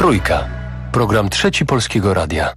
Trójka. Program Trzeci Polskiego Radia.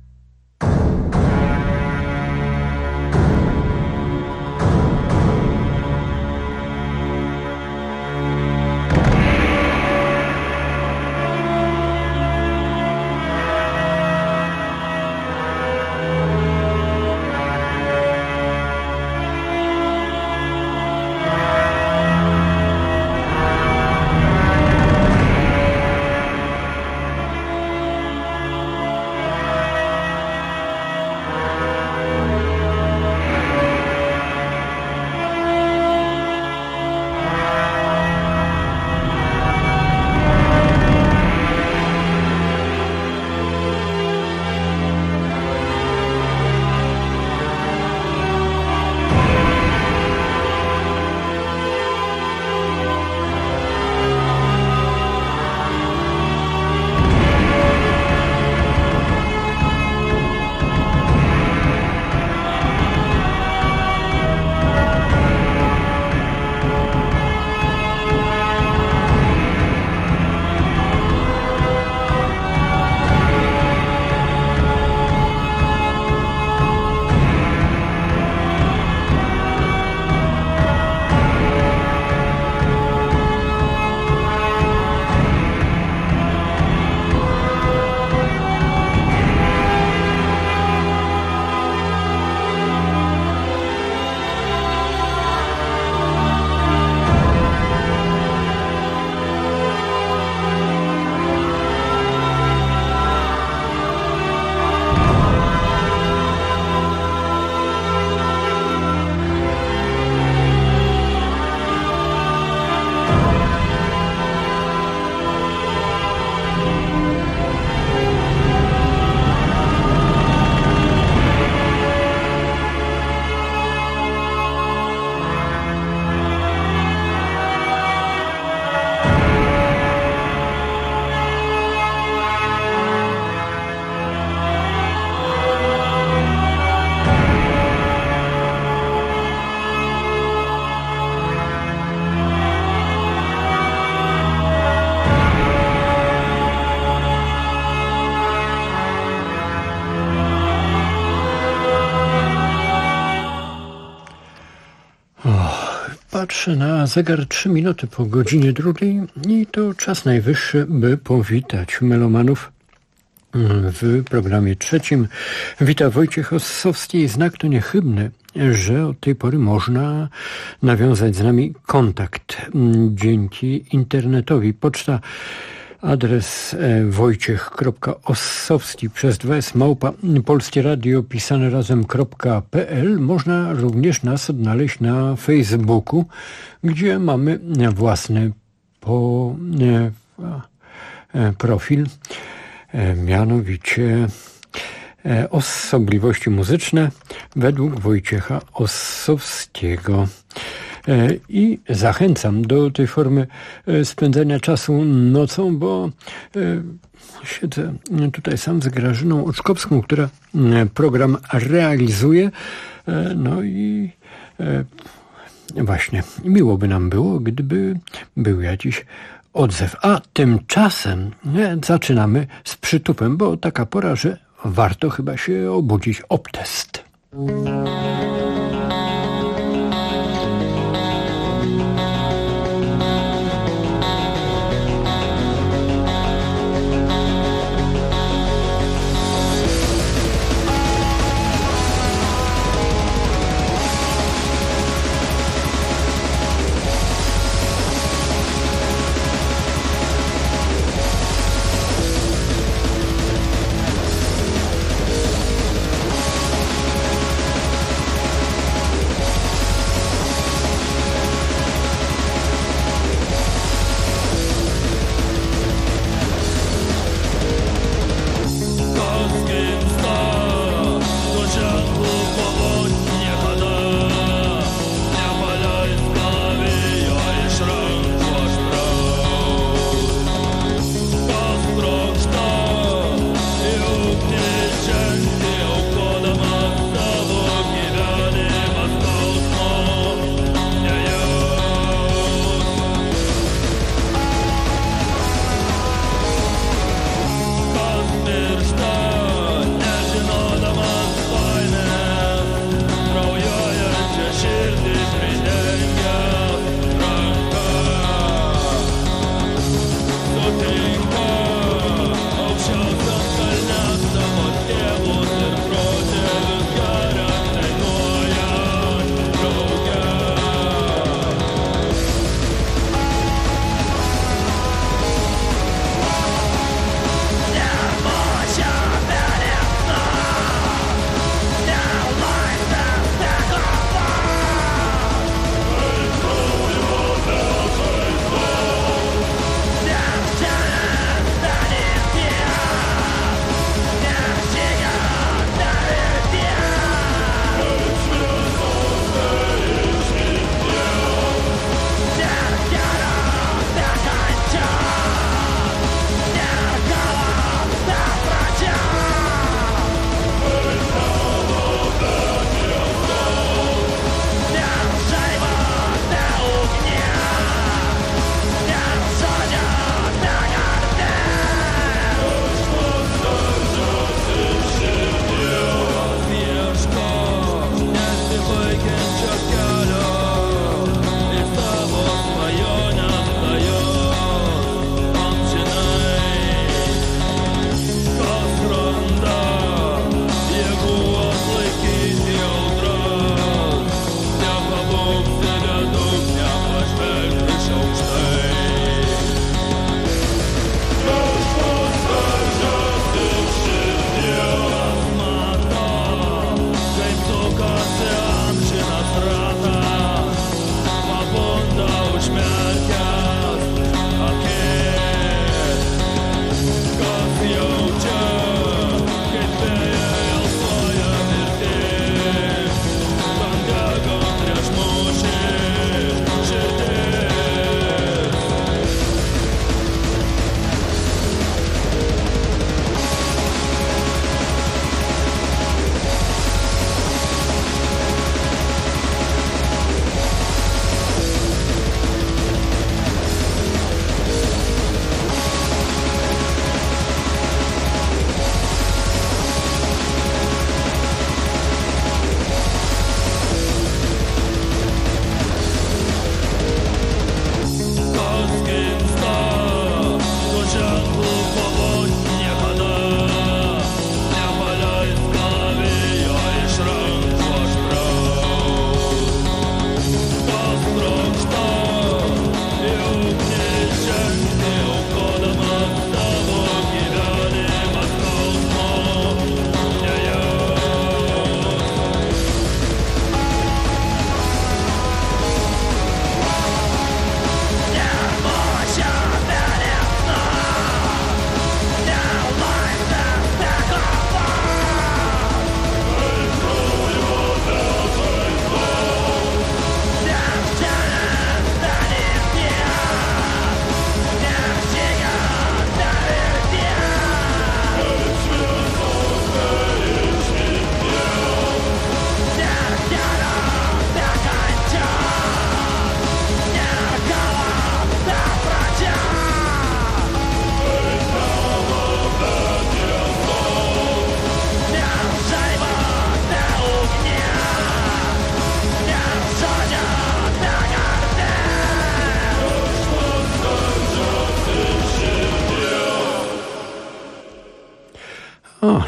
Patrzę na zegar 3 minuty po godzinie 2 i to czas najwyższy, by powitać melomanów w programie trzecim. Wita Wojciech Ossowski. Znak to niechybny, że od tej pory można nawiązać z nami kontakt dzięki internetowi. Poczta, adres wojciech.ossowski przez 2s @Polskie Radio pisane razem.pl. Można również nas odnaleźć na Facebooku, gdzie mamy własny profil, mianowicie Osobliwości muzyczne według Wojciecha Ossowskiego. I zachęcam do tej formy spędzania czasu nocą, bo siedzę tutaj sam z Grażyną Oczkowską, która program realizuje. No i właśnie miło by nam było, gdyby był jakiś odzew. A tymczasem zaczynamy z przytupem, bo taka pora, że warto chyba się obudzić ob test.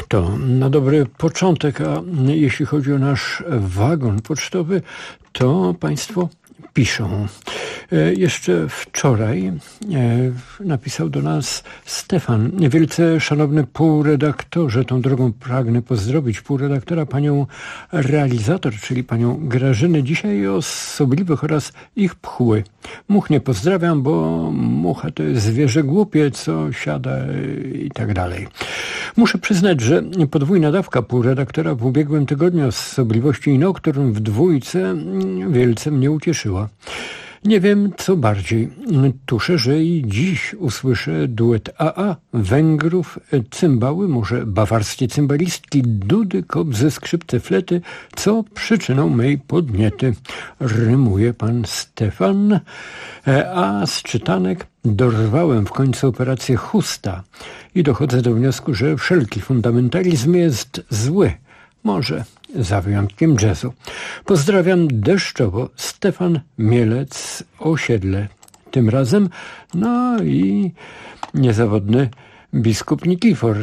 To na dobry początek, a jeśli chodzi o nasz wagon pocztowy, to Państwo piszą. Jeszcze wczoraj napisał do nas Stefan. Wielce szanowny półredaktorze, tą drogą pragnę pozdrowić półredaktora, panią realizator, czyli panią Grażynę, dzisiaj osobliwych oraz ich pchły. Much nie pozdrawiam, bo mucha to jest zwierzę głupie, co siada i tak dalej. Muszę przyznać, że podwójna dawka półredaktora w ubiegłym tygodniu osobliwości i nokturn w dwójce wielce mnie ucieszyła. Nie wiem, co bardziej. Tuszę, że i dziś usłyszę duet AA, Węgrów, cymbały, może bawarskie cymbalistki, dudy, kobzy, skrzypce, flety, co przyczyną mej podniety. Rymuje pan Stefan, a z czytanek dorwałem w końcu operację chusta i dochodzę do wniosku, że wszelki fundamentalizm jest zły. Może za wyjątkiem jazzu. Pozdrawiam deszczowo. Stefan Mielec, Osiedle. Tym razem, no i niezawodny biskup Nikifor.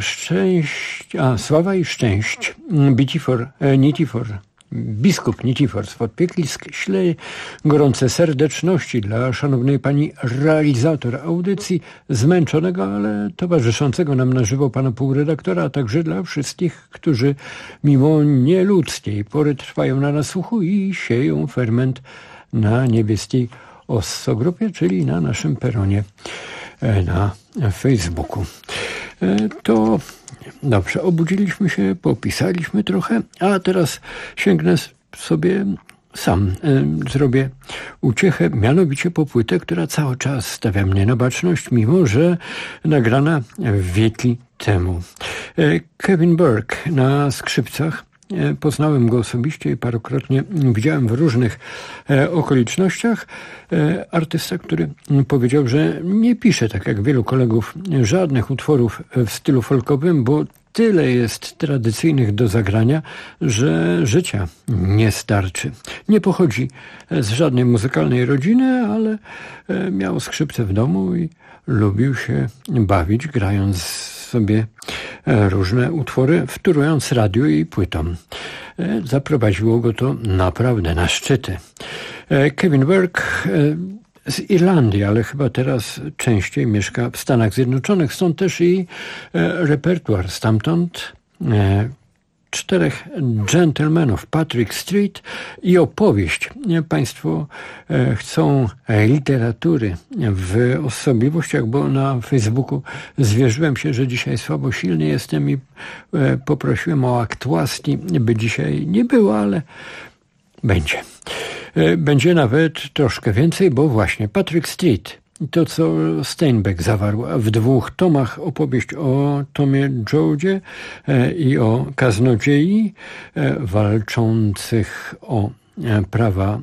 Sława i szczęść. Nikifor. Biskup Nikifor z Podpieklisk śle gorące serdeczności dla szanownej pani realizator audycji, zmęczonego, ale towarzyszącego nam na żywo pana półredaktora, a także dla wszystkich, którzy mimo nieludzkiej pory trwają na nasłuchu i sieją ferment na niebieskiej Ossogrupie, czyli na naszym peronie na Facebooku. To dobrze, obudziliśmy się, popisaliśmy trochę, a teraz sięgnę sobie sam. Zrobię uciechę, mianowicie po płytę, która cały czas stawia mnie na baczność, mimo że nagrana wieki temu. Kevin Burke na skrzypcach. Poznałem go osobiście i parokrotnie widziałem w różnych okolicznościach. Artysta, który powiedział, że nie pisze, tak jak wielu kolegów, żadnych utworów w stylu folkowym, bo tyle jest tradycyjnych do zagrania, że życia nie starczy. Nie pochodzi z żadnej muzykalnej rodziny, ale miał skrzypce w domu i lubił się bawić, grając sobie różne utwory, wtórując radiu i płytom. Zaprowadziło go to naprawdę na szczyty. Kevin Burke z Irlandii, ale chyba teraz częściej mieszka w Stanach Zjednoczonych. Stąd też i repertuar stamtąd. 4 dżentelmenów, Patrick Street i opowieść. Państwo chcą literatury w osobliwościach, bo na Facebooku zwierzyłem się, że dzisiaj słabo silny jestem i poprosiłem o akt łaski, by dzisiaj nie było, ale będzie. Będzie nawet troszkę więcej, bo właśnie Patrick Street, to co Steinbeck zawarł w 2 tomach, opowieść o Tomie Joadzie i o kaznodziei walczących o prawa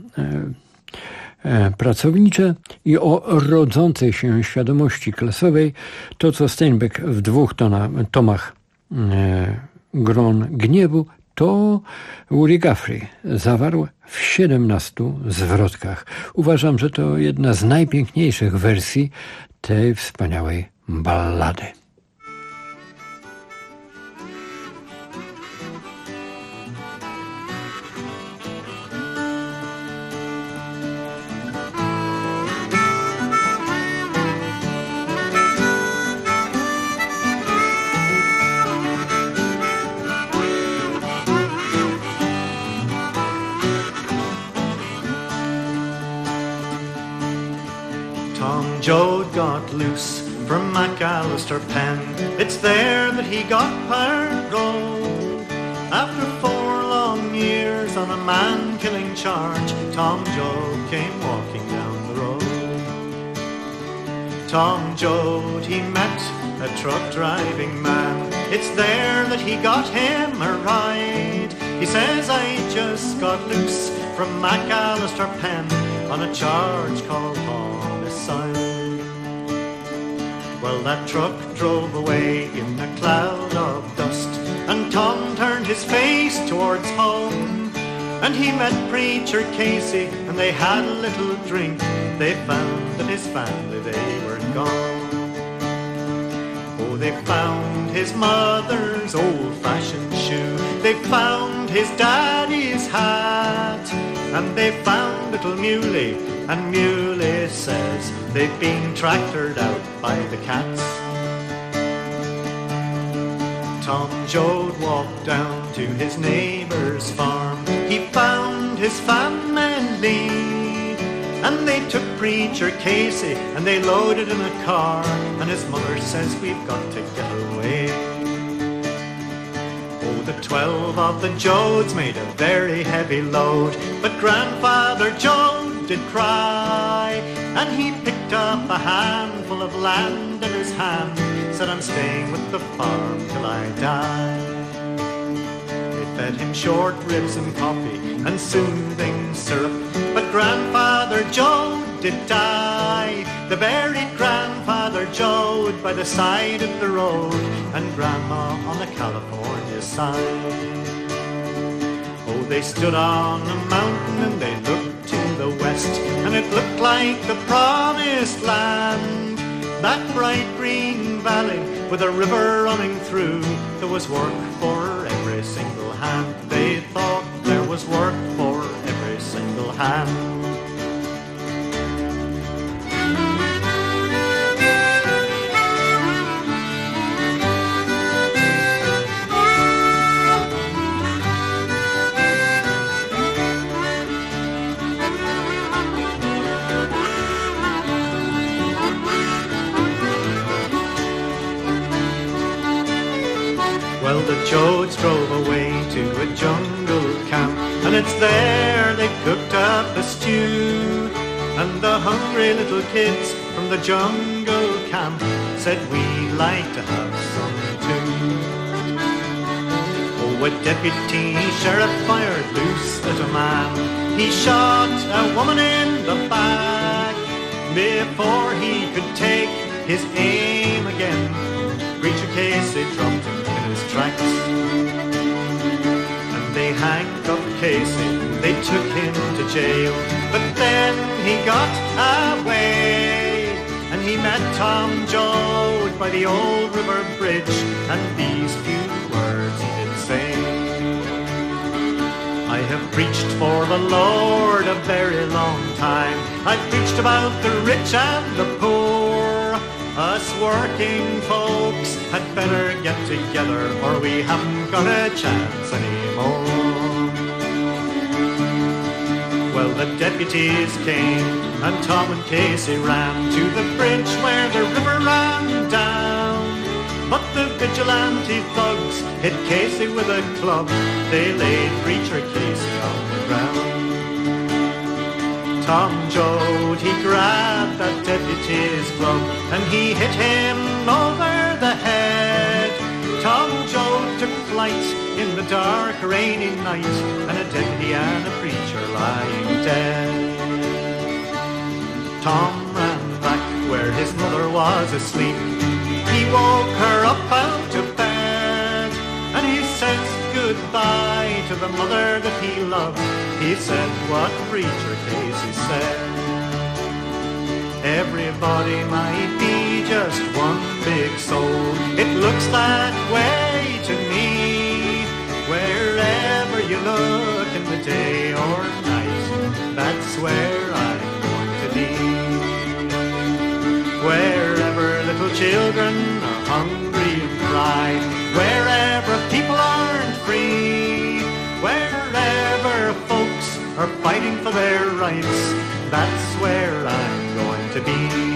pracownicze i o rodzącej się świadomości klasowej. To co Steinbeck w 2 tomach Gron Gniewu, to Woody Guthrie zawarł w 17 zwrotkach. Uważam, że to jedna z najpiękniejszych wersji tej wspaniałej ballady. Joad got loose from McAllister Pen. It's there that he got paroled. After 4 long years on a man-killing charge, Tom Joad came walking down the road. Tom Joad, he met a truck-driving man. It's there that he got him a ride. He says, I just got loose from McAllister Pen on a charge called homicide. Well, that truck drove away in a cloud of dust, and Tom turned his face towards home, and he met Preacher Casey, and they had a little drink. They found that his family, they were gone. Oh, they found his mother's old-fashioned shoe. They found his daddy's hat. And they found little Muley, and Muley says they've been tractored out by the cats. Tom Joad walked down to his neighbour's farm. He found his family, and they took Preacher Casey and they loaded in a car. And his mother says, we've got to get away. Oh, the 12 of the Joads made a very heavy load, but Grandfather Joad did cry, and he picked up a handful of land in his hand, said, I'm staying with the farm till I die. They fed him short ribs and coffee and soothing syrup, but Grandfather Joad did die. They buried Grandfather Joad by the side of the road, and Grandma on the California side. Oh, they stood on a mountain and they looked to the west, and it looked like the promised land. That bright green valley with a river running through, there was work for every single hand. They thought there was work for every single hand. Well, the Joads drove away to a jungle camp, and it's there they cooked up a stew. And the hungry little kids from the jungle camp said, we'd like to have some too. Oh, a deputy sheriff fired loose at a man. He shot a woman in the back. Before he could take his aim again, Preacher Casey dropped him in his tracks. And they handcuffed Casey, they took him to jail. But then he got away, and he met Tom Joad by the old river bridge, and these few words he did say. I have preached for the Lord a very long time. I've preached about the rich and the poor. Us working folks had better get together, or we haven't got a chance anymore. Well, the deputies came, and Tom and Casey ran to the bridge where the river ran down. But the vigilante thugs hit Casey with a club. They laid Preacher Casey on the ground. Tom Joad, he grabbed that deputy's glove, and he hit him over the head. Tom Joad took flight in the dark, rainy night, and a deputy and a preacher lying dead. Tom ran back where his mother was asleep. He woke her up out of bed, and he says goodbye to the mother that he loved. He said what Preacher Casey said. Everybody might be just one big soul. It looks that way to me. Wherever you look in the day or night, that's where I'm going to be. Wherever little children are hungry and cry, wherever people aren't free, wherever folks are fighting for their rights, that's where I'm going to be.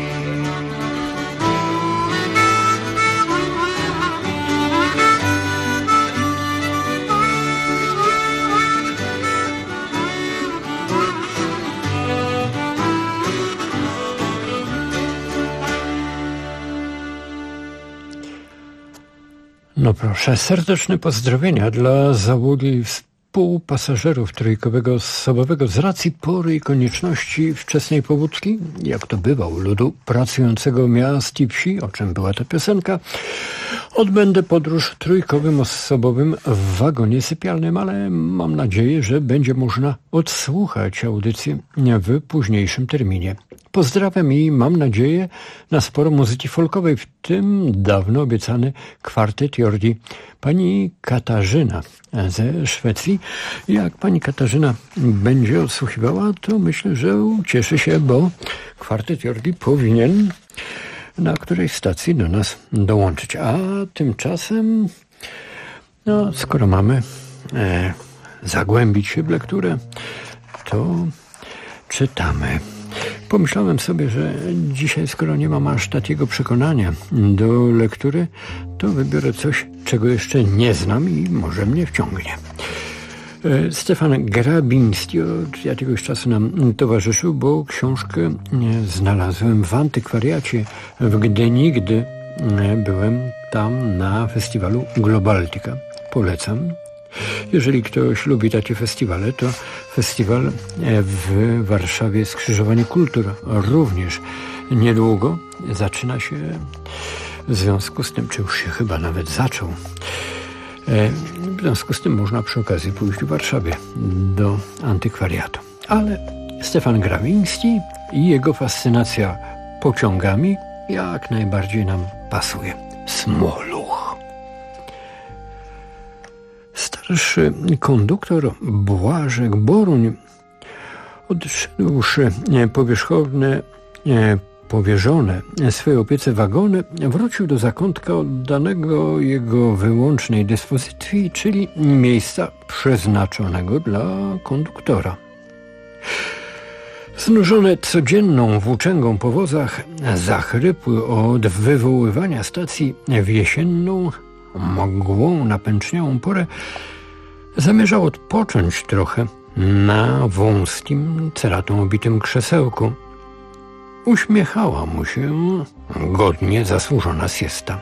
No proszę, serdeczne pozdrowienia dla załogi i współpasażerów trójkowego osobowego z racji pory i konieczności wczesnej pobudki, jak to bywa u ludu pracującego miast i wsi, o czym była ta piosenka. Odbędę podróż trójkowym osobowym w wagonie sypialnym, ale mam nadzieję, że będzie można odsłuchać audycję w późniejszym terminie. Pozdrawiam i mam nadzieję na sporo muzyki folkowej, w tym dawno obiecany kwartet Jordi. Pani Katarzyna ze Szwecji. Jak pani Katarzyna będzie odsłuchiwała, to myślę, że ucieszy się, bo kwartet Jordi powinien na którejś stacji do nas dołączyć. A tymczasem, no, skoro mamy zagłębić się w lekturę, to czytamy. Pomyślałem sobie, że dzisiaj, skoro nie mam aż takiego przekonania do lektury, to wybiorę coś, czego jeszcze nie znam i może mnie wciągnie. Stefan Grabiński od jakiegoś czasu nam towarzyszył, bo książkę znalazłem w antykwariacie w Gdyni, gdy byłem tam na festiwalu Globaltica. Polecam. Jeżeli ktoś lubi takie festiwale, to festiwal w Warszawie Skrzyżowanie Kultur również niedługo zaczyna się, w związku z tym, czy już się chyba nawet zaczął. W związku z tym można przy okazji pójść w Warszawie do antykwariatu. Ale Stefan Grawiński i jego fascynacja pociągami jak najbardziej nam pasuje. Smoluch. Starszy konduktor Błażek Boruń, odszedłszy powierzone swojej opiece wagony, wrócił do zakątka oddanego jego wyłącznej dyspozycji, czyli miejsca przeznaczonego dla konduktora. Znużone codzienną włóczęgą po wozach, zachrypły od wywoływania stacji w jesienną, mgłą napęczniałą porę, zamierzał odpocząć trochę na wąskim, ceratą obitym krzesełku. Uśmiechała mu się godnie zasłużona siesta.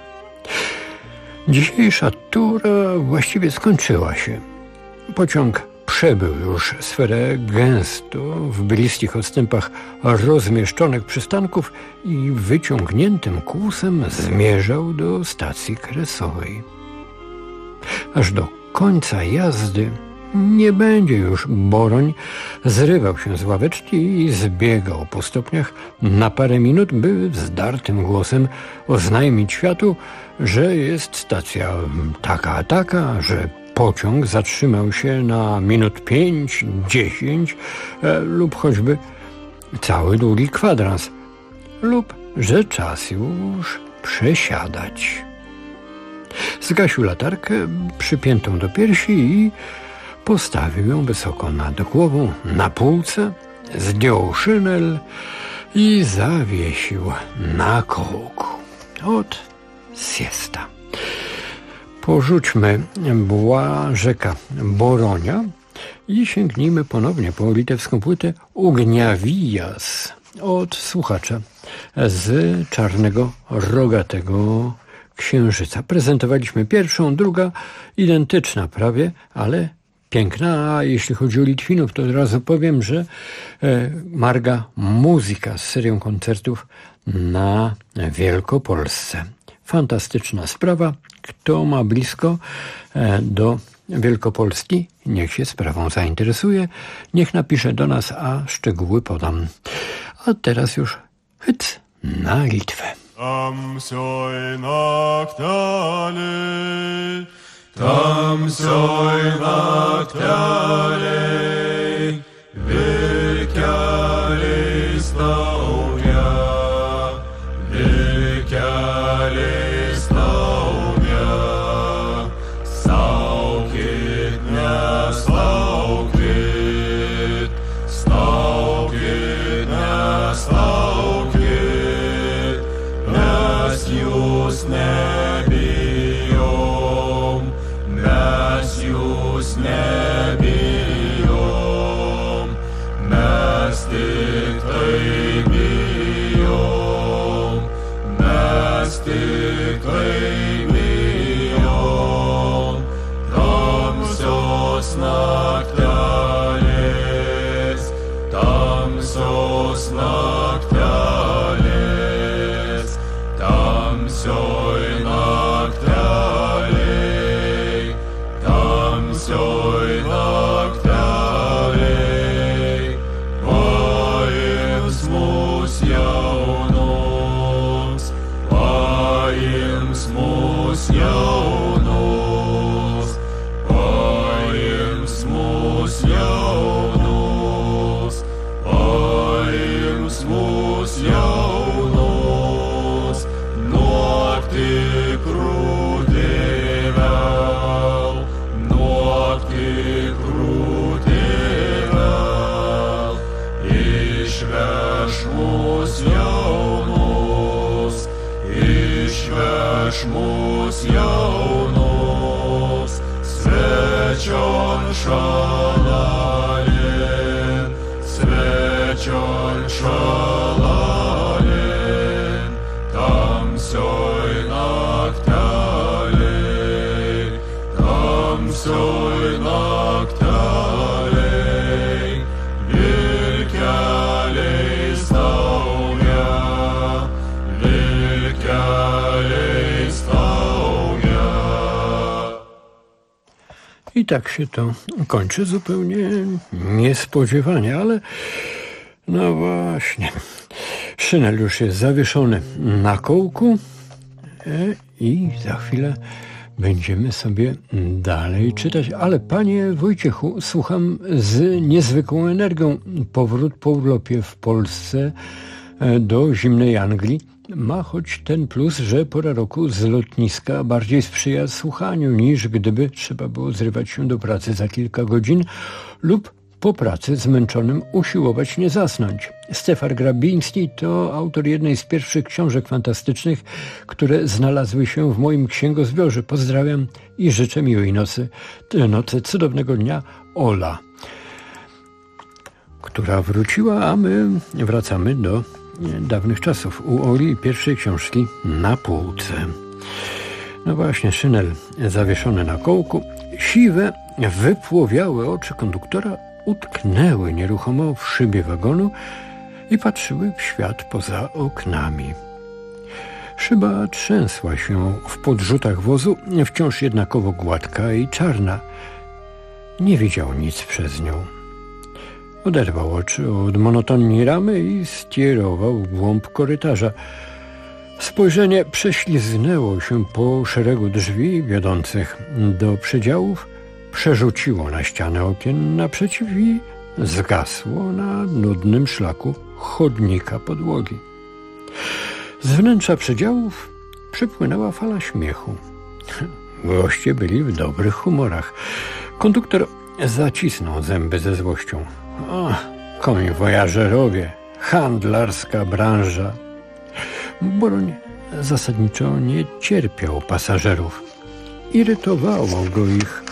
Dzisiejsza tura właściwie skończyła się. Pociąg przebył już sferę gęsto w bliskich odstępach rozmieszczonych przystanków i wyciągniętym kłusem zmierzał do stacji kresowej. Aż do końca jazdy nie będzie już Boroń zrywał się z ławeczki i zbiegał po stopniach na parę minut, by zdartym głosem oznajmić światu, że jest stacja taka, że pociąg zatrzymał się na minut 5, 10 lub choćby cały długi kwadrans, lub że czas już przesiadać. Zgasił latarkę przypiętą do piersi i postawił ją wysoko nad głową na półce, zdjął szynel i zawiesił na kołku. Ot, siesta. Porzućmy Błażeka Boronia i sięgnijmy ponownie po litewską płytę Ugniawijas od słuchacza z Czarnego Rogatego Księżyca. Prezentowaliśmy pierwszą, druga identyczna prawie, ale piękna. A jeśli chodzi o Litwinów, to od razu powiem, że Marga Muzyka z serią koncertów na Wielkopolsce. Fantastyczna sprawa. Kto ma blisko do Wielkopolski, niech się sprawą zainteresuje, niech napisze do nas, a szczegóły podam. A teraz już hyc na Litwę. Tamsioj naktelej, vilkelė staugia, saukit, neslaukit, staukit, neslaukit, mes jūs nebijom, mes jūs nebijom, mes tik tai bijom, mes tik tai bijom, tamsios naktelės, tamsios naktelės, tamsioj naktelėj, tamsioj naktelėj, paims mus prieš mūs jaunus, svečion šalalin, svečion šalalin, tamsioj nakteliai, tamsioj nakteliai, vilkeliais tauja, vilkeliais tauja. I tak się to kończy zupełnie niespodziewanie, ale no właśnie, szynel już jest zawieszony na kołku i za chwilę będziemy sobie dalej czytać. Ale panie Wojciechu, słucham z niezwykłą energią. Powrót po urlopie w Polsce do zimnej Anglii ma choć ten plus, że pora roku z lotniska bardziej sprzyja słuchaniu, niż gdyby trzeba było zrywać się do pracy za kilka godzin lub po pracy zmęczonym usiłować nie zasnąć. Stefan Grabiński to autor jednej z pierwszych książek fantastycznych, które znalazły się w moim księgozbiorze. Pozdrawiam i życzę miłej nocy cudownego dnia. Ola, która wróciła, a my wracamy do dawnych czasów. U Oli pierwszej książki na półce. No właśnie, szynel zawieszony na kołku. Siwe, wypłowiałe oczy konduktora utknęły nieruchomo w szybie wagonu i patrzyły w świat poza oknami. Szyba trzęsła się w podrzutach wozu, wciąż jednakowo gładka i czarna. Nie widział nic przez nią. Oderwał oczy od monotonnej ramy i skierował w głąb korytarza. Spojrzenie prześliznęło się po szeregu drzwi wiodących do przedziałów, przerzuciło na ścianę okien naprzeciw i zgasło na nudnym szlaku chodnika podłogi. Z wnętrza przedziałów przypłynęła fala śmiechu. Goście byli w dobrych humorach. Konduktor zacisnął zęby ze złością. O, konwojażerowie, handlarska branża. Boroń zasadniczo nie cierpiał pasażerów. Irytowało go ich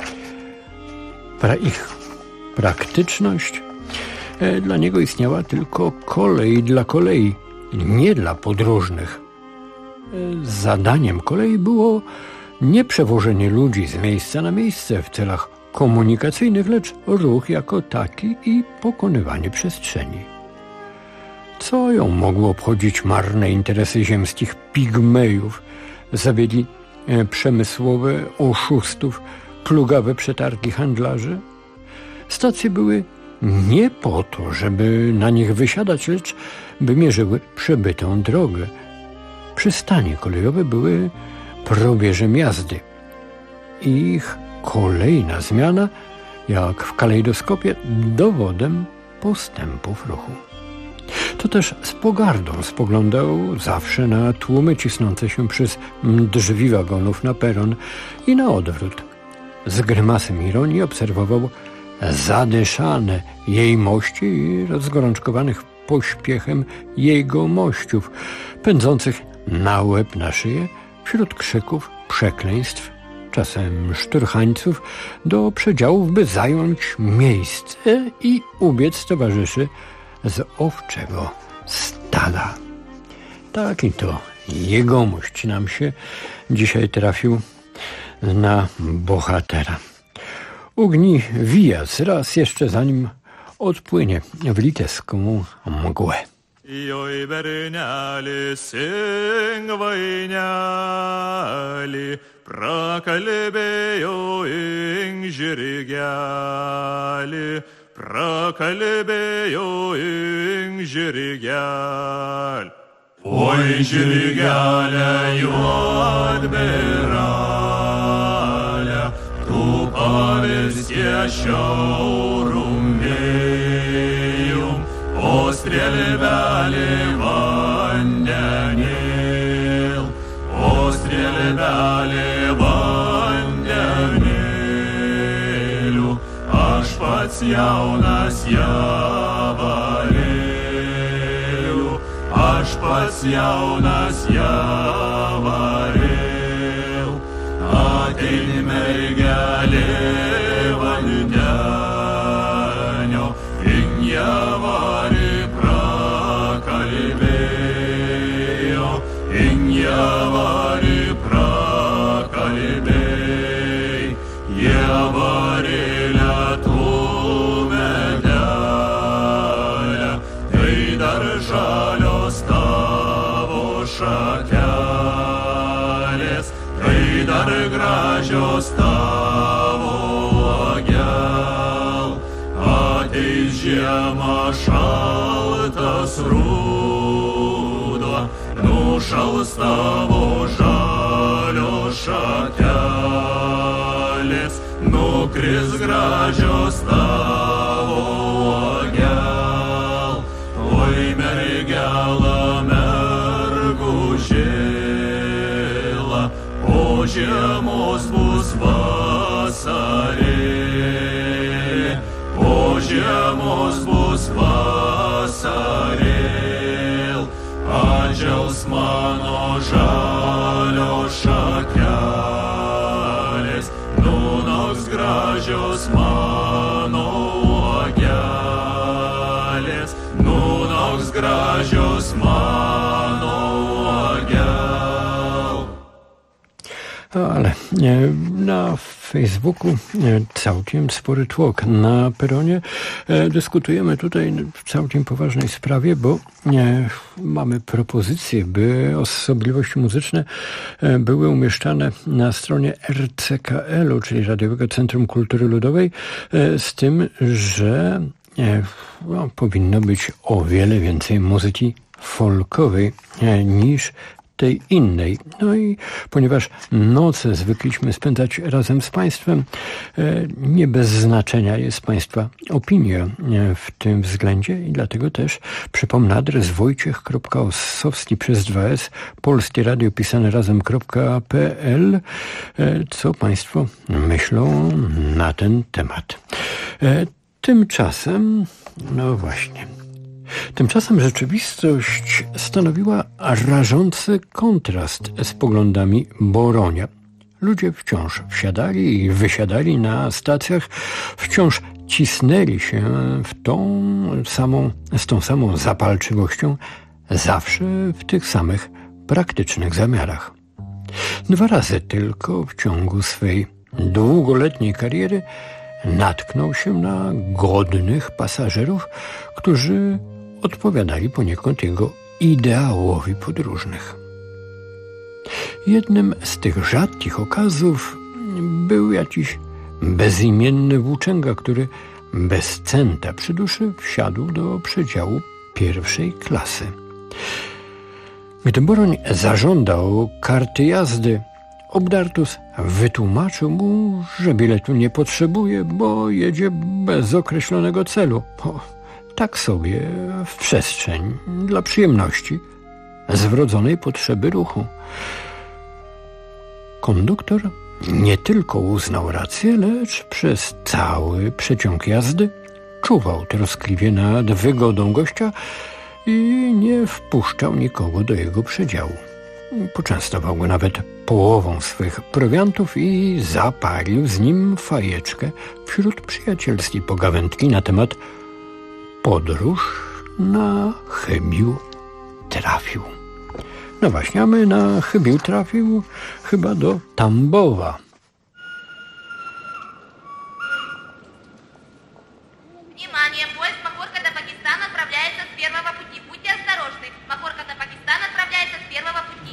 praktyczność. Dla niego istniała tylko kolej dla kolei, nie dla podróżnych. Zadaniem kolei było nie przewożenie ludzi z miejsca na miejsce w celach komunikacyjnych, lecz ruch jako taki i pokonywanie przestrzeni. Co ją mogło obchodzić marne interesy ziemskich pigmejów, zawiedli przemysłowe oszustów, plugawe przetargi handlarzy? Stacje były nie po to, żeby na nich wysiadać, lecz by mierzyły przebytą drogę. Przystanie kolejowe były probierzem jazdy. Ich kolejna zmiana, jak w kalejdoskopie, dowodem postępów ruchu. To też z pogardą spoglądał zawsze na tłumy cisnące się przez drzwi wagonów na peron i na odwrót. Z grymasem ironii obserwował zadyszane jejmości i rozgorączkowanych pośpiechem jegomościów, pędzących na łeb na szyję wśród krzyków, przekleństw, czasem szturchańców, do przedziałów, by zająć miejsce i ubiec towarzyszy z owczego stada. Taki to jegomość nam się dzisiaj trafił na bohatera. Ugni Wijas raz jeszcze, zanim odpłynie w litewską mgłę. Joj berneli, sing vaineli, prakalbėjo žirgeli, prakalbėjo žirgel. Oi žirgelė juodberelė, tu pavirsie šiaurum vėjum, o strėlelė vandenėl, o strėlelė vandenėlių, aš pats jaunas javalėlių, aš Viešpats jaunas jāvarėl, atein mergelė vandenio, in jāvari prakalbėjo, in jāvari prakalbėjo, jāvari žalios tavo šakelės, tai dar gražios tavo agel. Ateis žiema šaltas ruduo, nušals tavo žalios šakelės, nukris gražios tavo agel. Oi mergela mergužėla, po žiemos bus vasarė, po žiemos bus vasarė, atžels mano žalios šakelės, nunoks gražios mano agelės, nunoks gražios mano agel. Ale na Facebooku całkiem spory tłok. Na peronie dyskutujemy tutaj w całkiem poważnej sprawie, bo mamy propozycję, by osobliwości muzyczne były umieszczane na stronie RCKL-u, czyli Radiowego Centrum Kultury Ludowej, z tym, że powinno być o wiele więcej muzyki folkowej niż tej innej. No i ponieważ noce zwykliśmy spędzać razem z Państwem, nie bez znaczenia jest Państwa opinia w tym względzie i dlatego też przypomnę adres wojciech.ossowski przez 2s, Polskie Radio pisane razem.pl, co Państwo myślą na ten temat. Tymczasem, no właśnie, tymczasem rzeczywistość stanowiła rażący kontrast z poglądami Boronia. Ludzie wciąż wsiadali i wysiadali na stacjach, wciąż cisnęli się z tą samą zapalczywością, zawsze w tych samych praktycznych zamiarach. 2 razy tylko w ciągu swej długoletniej kariery natknął się na godnych pasażerów, którzy odpowiadali poniekąd jego ideałowi podróżnych. Jednym z tych rzadkich okazów był jakiś bezimienny włóczęga, który bez centa przy duszy wsiadł do przedziału 1. klasy. Gdy Boroń zażądał karty jazdy, Obdartus wytłumaczył mu, że biletu nie potrzebuje, bo jedzie bez określonego celu. Tak sobie w przestrzeń dla przyjemności z wrodzonej potrzeby ruchu. Konduktor nie tylko uznał rację, lecz przez cały przeciąg jazdy czuwał troskliwie nad wygodą gościa i nie wpuszczał nikogo do jego przedziału. Poczęstował go nawet połową swych prowiantów i zapalił z nim fajeczkę wśród przyjacielskiej pogawędki na temat podróż na Chybił trafił. No właśnie, a my na Chybił trafił chyba do Tambowa. Внимание! Поезд Махорка до Пакистана отправляется с 1-го пути. Будьте осторожны. Махорка до Пакистана отправляется с 1-го пути.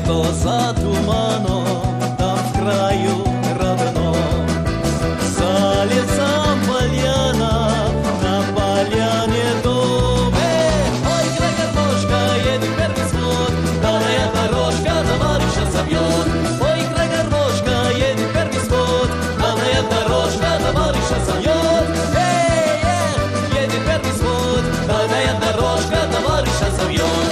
daleko za tumaном, tam w kraju родном. За лесом поляна, на поляне дом. Ой, край-картошка, едет первый свод, дальняя дорожка товарища собьет. Ой, край-картошка, едет первый свод, дальняя дорожка товарища собьет. Едет первый свод, дальняя дорожка товарища собьет.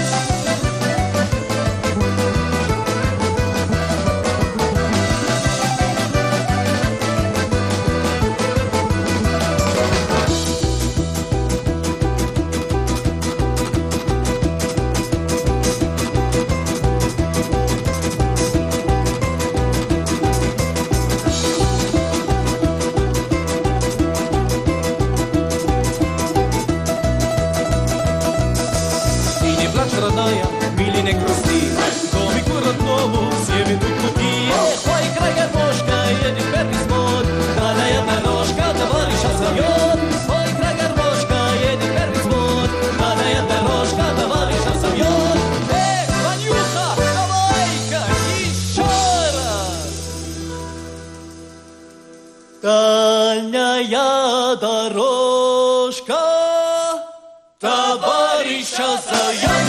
Родная, мили не грусти, домику родному все ведут пути. Ой, край-картошка, едет первый свод, дальняя дорожка товарища зовет. Ой, край-картошка, едет первый свод, дальняя дорожка товарища зовет. Ванюха, давай-ка еще раз. Дальняя дорожка товарища зовет.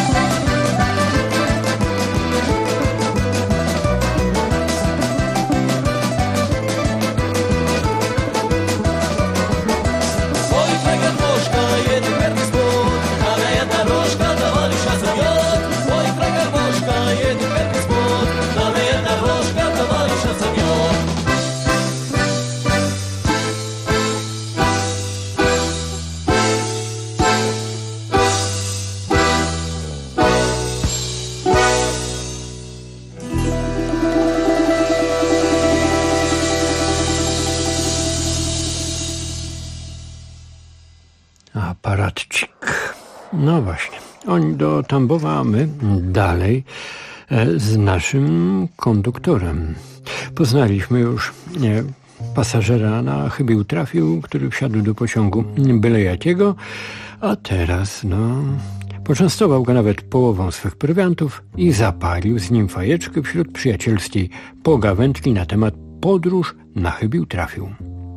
Aparatcik. No właśnie. Oni do Tambowa, a my dalej z naszym konduktorem. Poznaliśmy już pasażera na chybił trafił, który wsiadł do pociągu byle jakiego, a teraz poczęstował go nawet połową swych prowiantów i zapalił z nim fajeczkę wśród przyjacielskiej pogawędki na temat podróż na chybił trafił.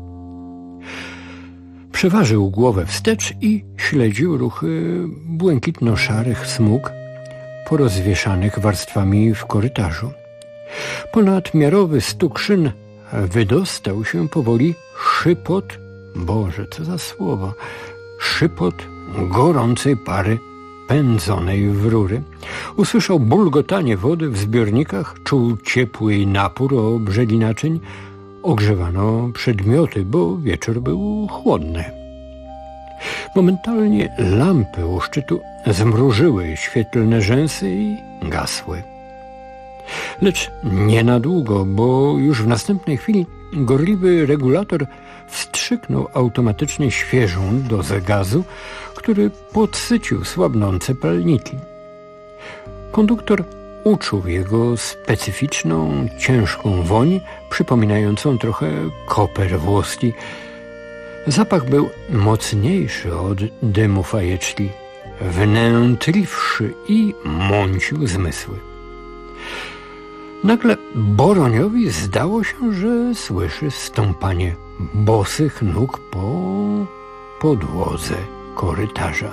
Przeważył głowę wstecz i śledził ruchy błękitno-szarych smug porozwieszanych warstwami w korytarzu. Ponadmiarowy stuk szyn wydostał się powoli szypot, Boże, co za słowo, szypot gorącej pary pędzonej w rury. Usłyszał bulgotanie wody w zbiornikach, czuł ciepły napór o brzegi naczyń. Ogrzewano przedmioty, bo wieczór był chłodny. Momentalnie lampy u szczytu zmrużyły świetlne rzęsy i gasły. Lecz nie na długo, bo już w następnej chwili gorliwy regulator wstrzyknął automatycznie świeżą dozę gazu, który podsycił słabnące palniki. Konduktor uczuł jego specyficzną, ciężką woń, przypominającą trochę koper włoski. Zapach był mocniejszy od dymu fajeczki, wnętriwszy i mącił zmysły. Nagle Boroniowi zdało się, że słyszy stąpanie bosych nóg po podłodze korytarza.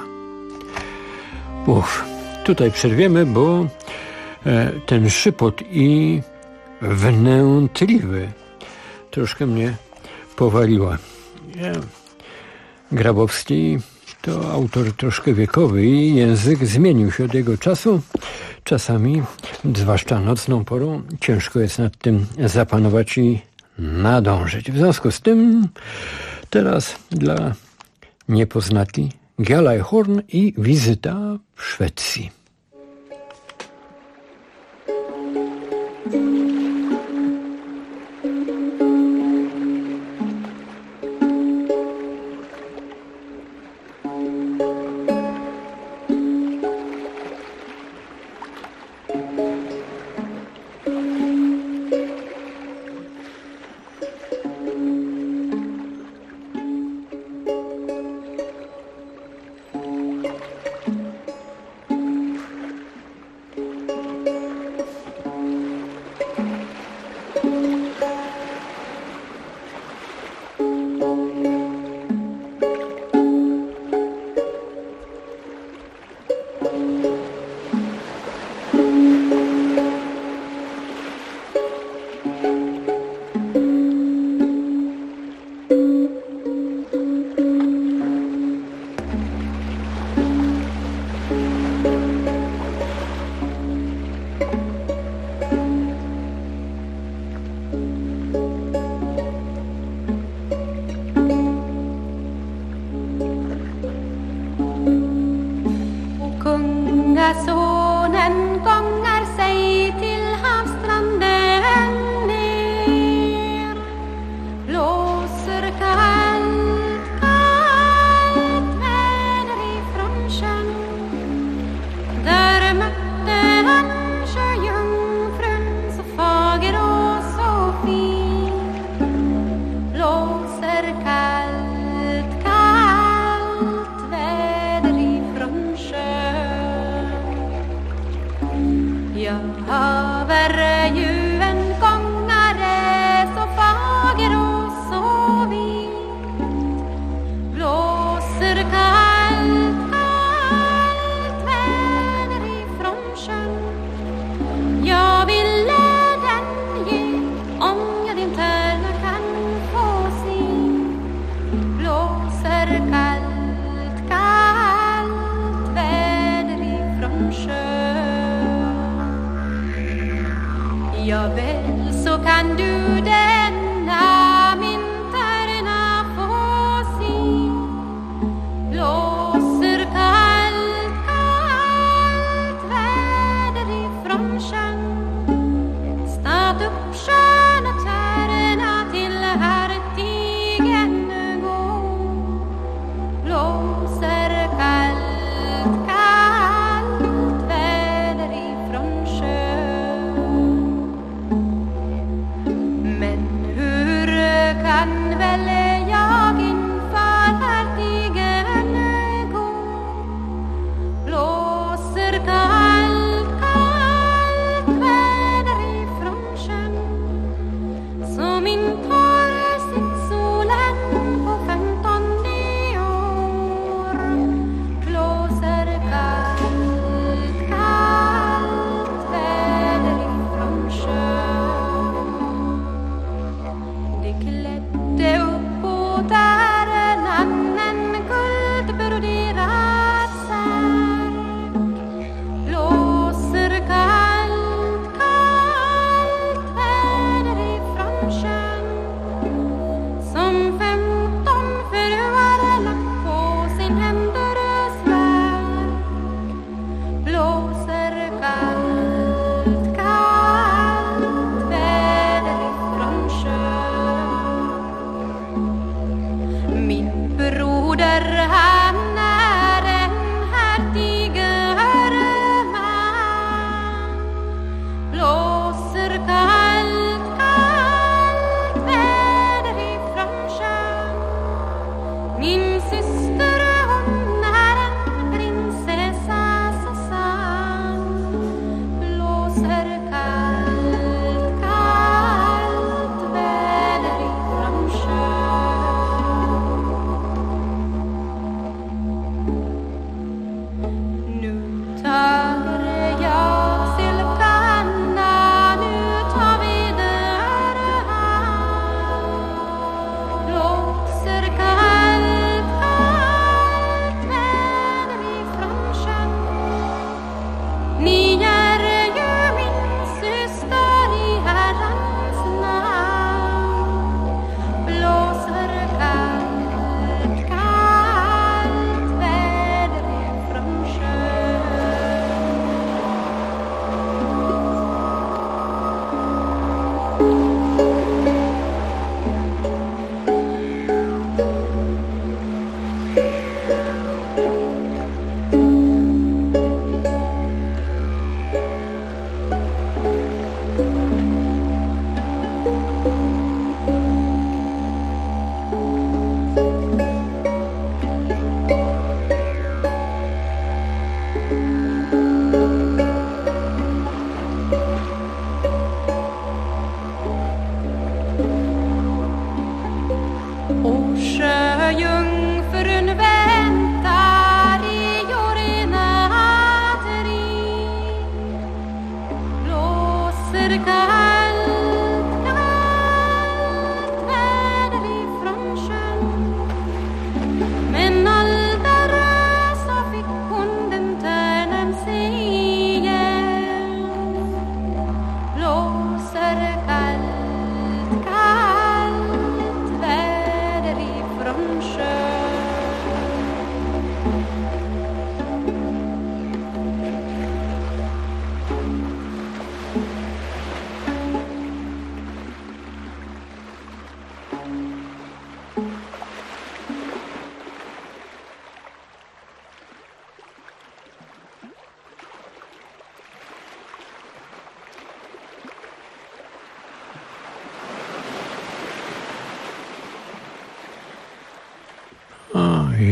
Tutaj przerwiemy, bo ten szypot i wnętriwy troszkę mnie powaliła. Grabowski to autor troszkę wiekowy i język zmienił się od jego czasu. Czasami, zwłaszcza nocną porą, ciężko jest nad tym zapanować i nadążyć. W związku z tym teraz dla niepoznaki Gyalaj Horn i wizyta w Szwecji. Kungasonen gångar sig till havsstranden ner. Blåser kallt, kallt väder ifrån sjön. Där mötte han sjöjungfrun så fager och så fin. Blåser kallt, kallt väder ifrån sjön. Jag haver ju en gångare så fager och så vit. Blåser kallt, kallt väder ifrån sjön. Jag ville den ge om jag din tärna kan få se. Blåser kallt, kallt väder ifrån sjön. Ja väl, så kan du denna min tärna få se. Blåser kallt, kallt väder ifrån sjön. Stad upp sjön och tärna till hertigen gå. Blåser kallt, kallt väder ifrån sjön. Men hur kan väl jag inför hertigen gå? Blåser kallt, kallt väder ifrån sjön. Som intar sitt solen på 15:e år. Blåser kallt, kallt väder ifrån sjön. Det klädde upp på tärnan en guldbroderad särk. Blåser kallt, kallt väder ifrån sjön. Som 15 fruar lagt på sin händersverk. Blåser kallt, kallt väder ifrån sjön. Min broder han är en hertigerman. Blåser kallt, kallt väder ifrån sjön. Min syster hon är en prinsessa så sann. Blåser kallt, kallt väder ifrån sjön. Nu tar jag silkarna, nu tar vi där hand. Blåser kallt, kallt väder ifrån sjön. Ni är ju min syster i Herrans namn. Blåser kallt, kallt väder ifrån sjön. Och sjöjungfrun väntar i jordenatteri. Blåser kallt, kallt väder ifrån sjön. Men alldeles så fick hon den tärna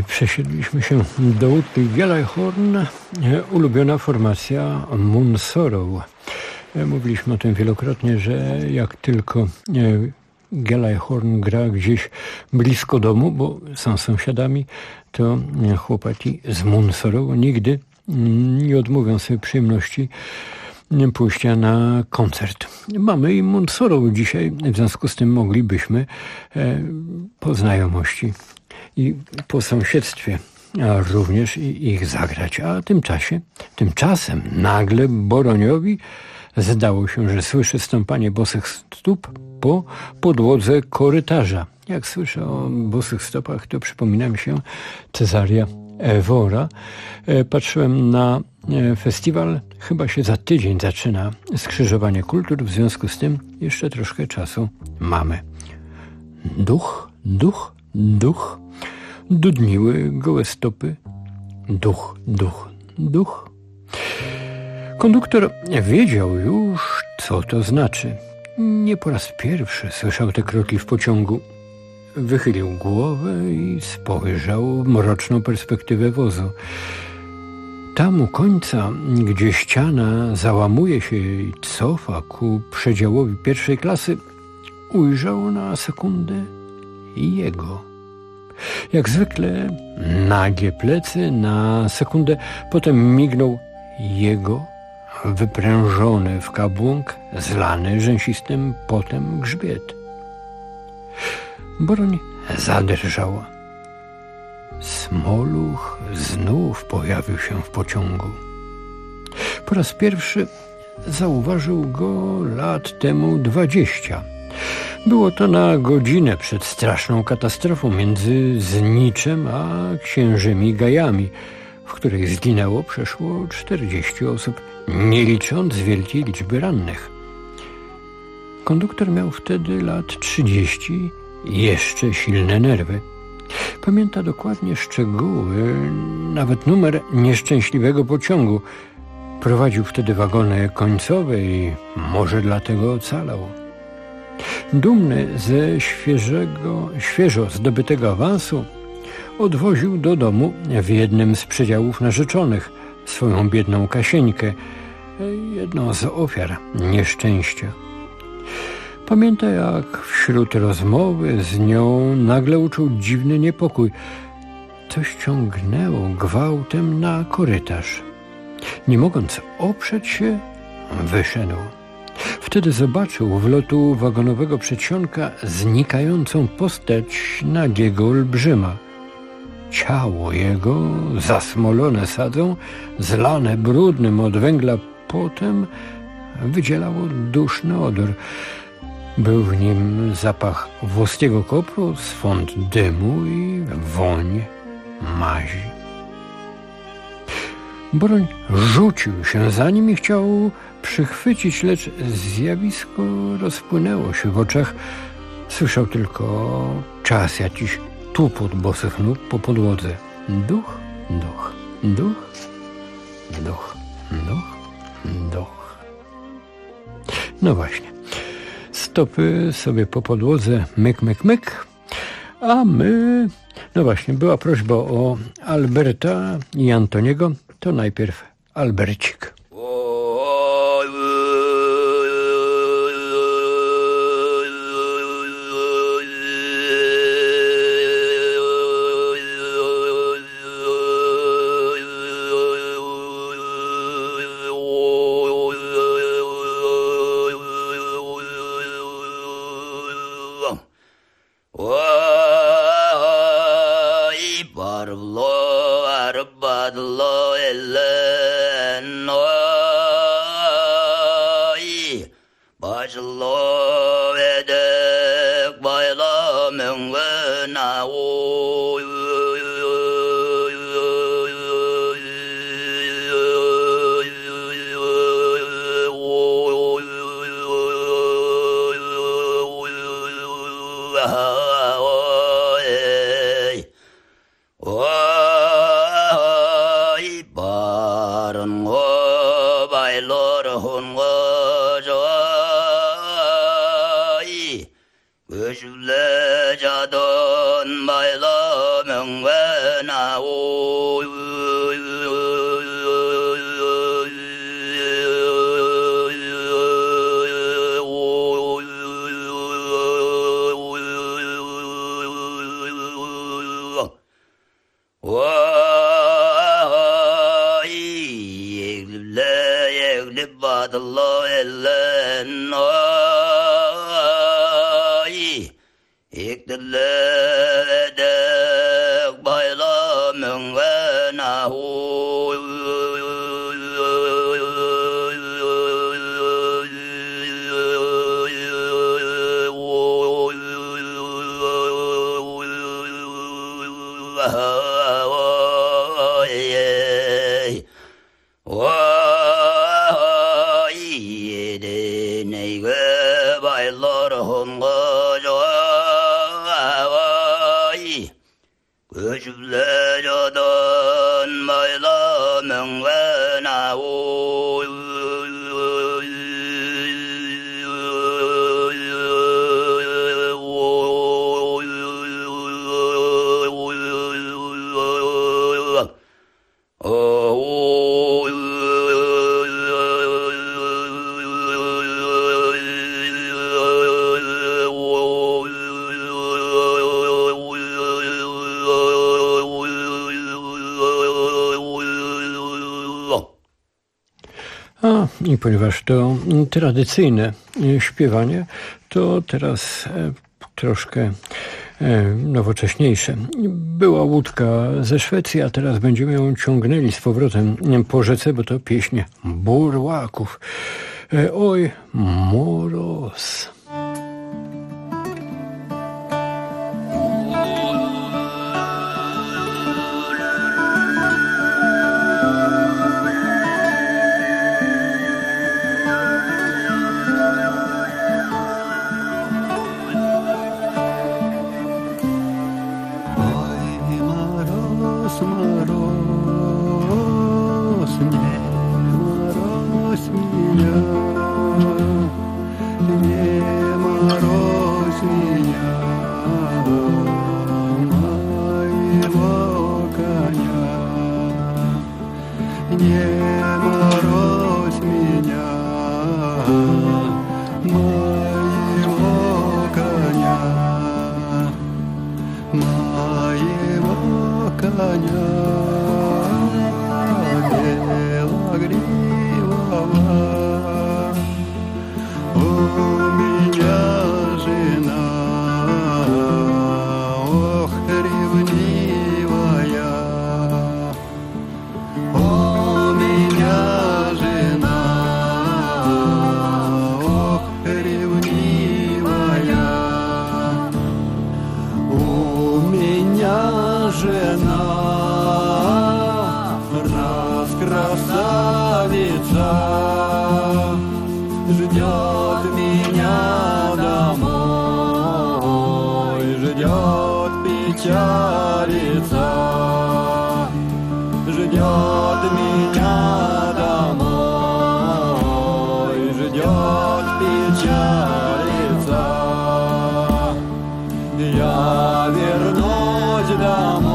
Przesiedliśmy się do łódki Gjallarhorn, ulubiona formacja Moon Sorrow. Mówiliśmy o tym wielokrotnie, że jak tylko Gjallarhorn gra gdzieś blisko domu, bo są sąsiadami, to chłopaki z Moon Sorrow nigdy nie odmówią sobie przyjemności pójścia na koncert. Mamy i Moon Sorrow dzisiaj, w związku z tym moglibyśmy po znajomości i po sąsiedztwie również ich zagrać. A tymczasem nagle Boroniowi zdało się, że słyszy stąpanie bosych stóp po podłodze korytarza. Jak słyszę o bosych stopach, to przypomina mi się Cesaria Ewora. Patrzyłem na festiwal, chyba się za tydzień zaczyna Skrzyżowanie Kultur, w związku z tym jeszcze troszkę czasu mamy. Duch, duch, duch, dudniły gołe stopy, duch, duch, duch. Konduktor wiedział już, co to znaczy. Nie po raz pierwszy słyszał te kroki w pociągu. Wychylił głowę i spojrzał w mroczną perspektywę wozu. Tam u końca, gdzie ściana załamuje się i cofa ku przedziałowi pierwszej klasy, ujrzał na sekundę jego. Jak zwykle nagie plecy na sekundę, potem mignął jego wyprężony w kabłąk, zlany rzęsistym potem grzbiet. Boroń zadrżała. Smoluch znów pojawił się w pociągu. Po raz pierwszy zauważył go lat temu 20. Było to na godzinę przed straszną katastrofą między Zniczem a Księżymi Gajami, w której zginęło przeszło 40 osób, nie licząc wielkiej liczby rannych. Konduktor miał wtedy lat 30 i jeszcze silne nerwy. Pamięta dokładnie szczegóły, nawet numer nieszczęśliwego pociągu. Prowadził wtedy wagony końcowe i może dlatego ocalał. Dumny ze świeżo zdobytego awansu, odwoził do domu w jednym z przedziałów narzeczonych swoją biedną Kasieńkę, jedną z ofiar nieszczęścia. Pamięta, jak wśród rozmowy z nią nagle uczuł dziwny niepokój. Coś ciągnęło gwałtem na korytarz. Nie mogąc oprzeć się, wyszedł. Wtedy zobaczył w lotu wagonowego przedsionka znikającą postać nagiego olbrzyma. Ciało jego, zasmolone sadzą, zlane brudnym od węgla potem, wydzielało duszny odór. Był w nim zapach włoskiego kopru, swąd dymu i woń mazi. Boroń rzucił się za nim i chciał przychwycić, lecz zjawisko rozpłynęło się w oczach. Słyszał tylko czas jakiś tupot bosych nóg po podłodze. Duch, duch, duch, duch, duch, duch. No właśnie. Stopy sobie po podłodze, myk, myk, myk. A my... No właśnie, była prośba o Alberta i Antoniego. To najpierw Albercik. No عباد الله إلا الناي يكتلدك بايلا من غناه Şüphelerden baylamın ve nahu I ponieważ to tradycyjne śpiewanie, to teraz troszkę nowocześniejsze. Była łódka ze Szwecji, a teraz będziemy ją ciągnęli z powrotem po rzece, bo to pieśń burłaków. Oj, moroz.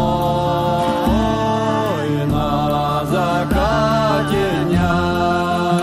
Закате дня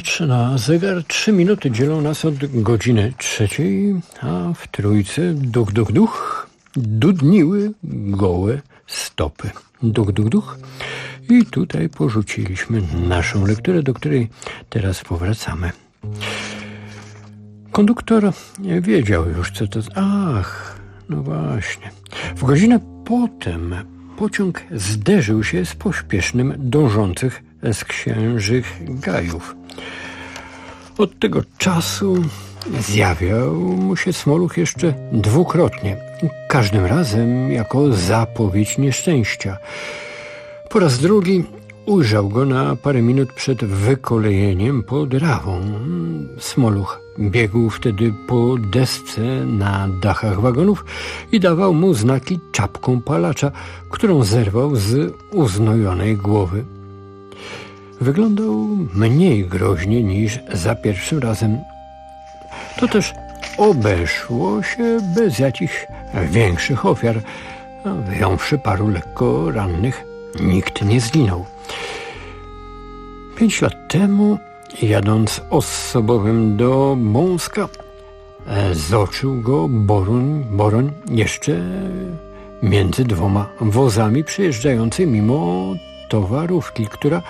Patrzę na zegar, 3 minuty dzielą nas od godziny 3, a w trójce duch, duch, duch, dudniły gołe stopy. Duch, duch, duch. I tutaj porzuciliśmy naszą lekturę, do której teraz powracamy. Konduktor wiedział już, co to... Ach, no właśnie. W godzinę potem pociąg zderzył się z pośpiesznym dążących z księżych gajów. Od tego czasu zjawiał mu się Smoluch jeszcze dwukrotnie. Każdym razem jako zapowiedź nieszczęścia. Po raz drugi ujrzał go na parę minut przed wykolejeniem pod Rawą. Smoluch biegł wtedy po desce na dachach wagonów i dawał mu znaki czapką palacza, którą zerwał z uznojonej głowy. Wyglądał mniej groźnie niż za pierwszym razem. To też obeszło się bez jakichś większych ofiar. Wyjąwszy paru lekko rannych, nikt nie zginął. 5 lat temu, jadąc osobowym do Bąska, zoczył go Boroń jeszcze między 2 wozami przejeżdżającymi mimo towarówki, która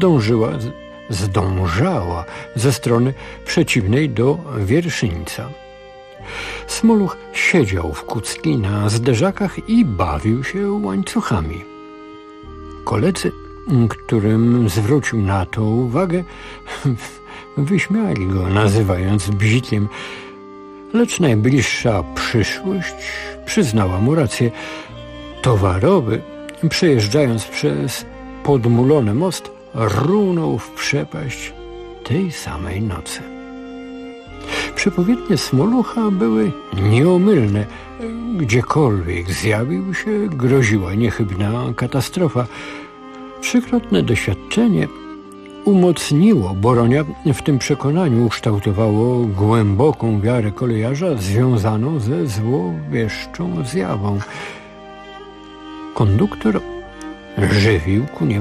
zdążała ze strony przeciwnej do Wierszyńca. Smoluch siedział w kucki na zderzakach i bawił się łańcuchami. Koledzy, którym zwrócił na to uwagę, wyśmiali go, nazywając bzitiem, lecz najbliższa przyszłość przyznała mu rację. Towarowy, przejeżdżając przez podmulony most, runął w przepaść tej samej nocy. Przepowiednie Smolucha były nieomylne. Gdziekolwiek zjawił się, groziła niechybna katastrofa. Trzykrotne doświadczenie umocniło Boronia w tym przekonaniu, ukształtowało głęboką wiarę kolejarza związaną ze złowieszczą zjawą. Konduktor żywił ku niemu